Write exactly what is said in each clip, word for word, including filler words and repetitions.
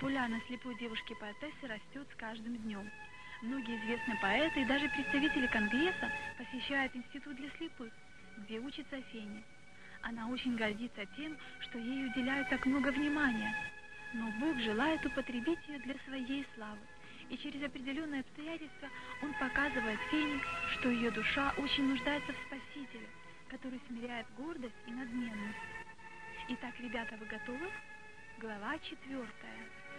Популярность слепой девушки-поэтессы растет с каждым днем. Многие известные поэты и даже представители Конгресса посещают институт для слепых, где учится Феня. Она очень гордится тем, что ей уделяют так много внимания. Но Бог желает употребить ее для своей славы. И через определенные обстоятельства Он показывает Фене, что ее душа очень нуждается в Спасителе, который смиряет гордость и надменность. Итак, ребята, вы готовы? Глава четвертая.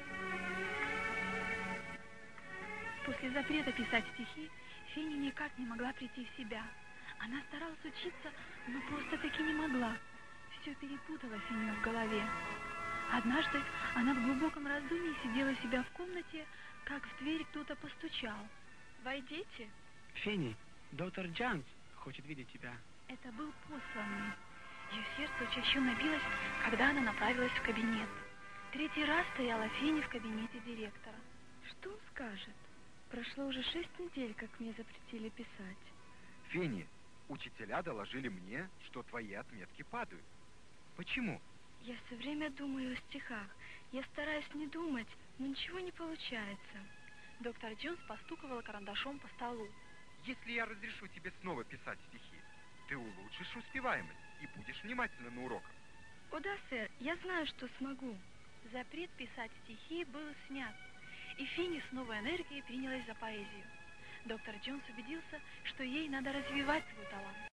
После запрета писать стихи Феня никак не могла прийти в себя. Она старалась учиться, но просто-таки не могла. Все перепуталось у нее в голове. Однажды она в глубоком раздумье сидела у себя в комнате, как в дверь кто-то постучал. «Войдите!» Фенни, доктор Джонс хочет видеть тебя. Это был посланный. Ее сердце учащенно билось, когда она направилась в кабинет. Третий раз стояла Фенни в кабинете директора. Что он скажет? Прошло уже шесть недель, как мне запретили писать. Фенни, учителя доложили мне, что твои отметки падают. Почему? Я все время думаю о стихах. Я стараюсь не думать, но ничего не получается. Доктор Джонс постуковала карандашом по столу. Если я разрешу тебе снова писать стихи, ты улучшишь успеваемость и будешь внимательна на уроках. О да, сэр, я знаю, что смогу. Запрет писать стихи был снят, и Фенни с новой энергией принялась за поэзию. Доктор Джонс убедился, что ей надо развивать свой талант.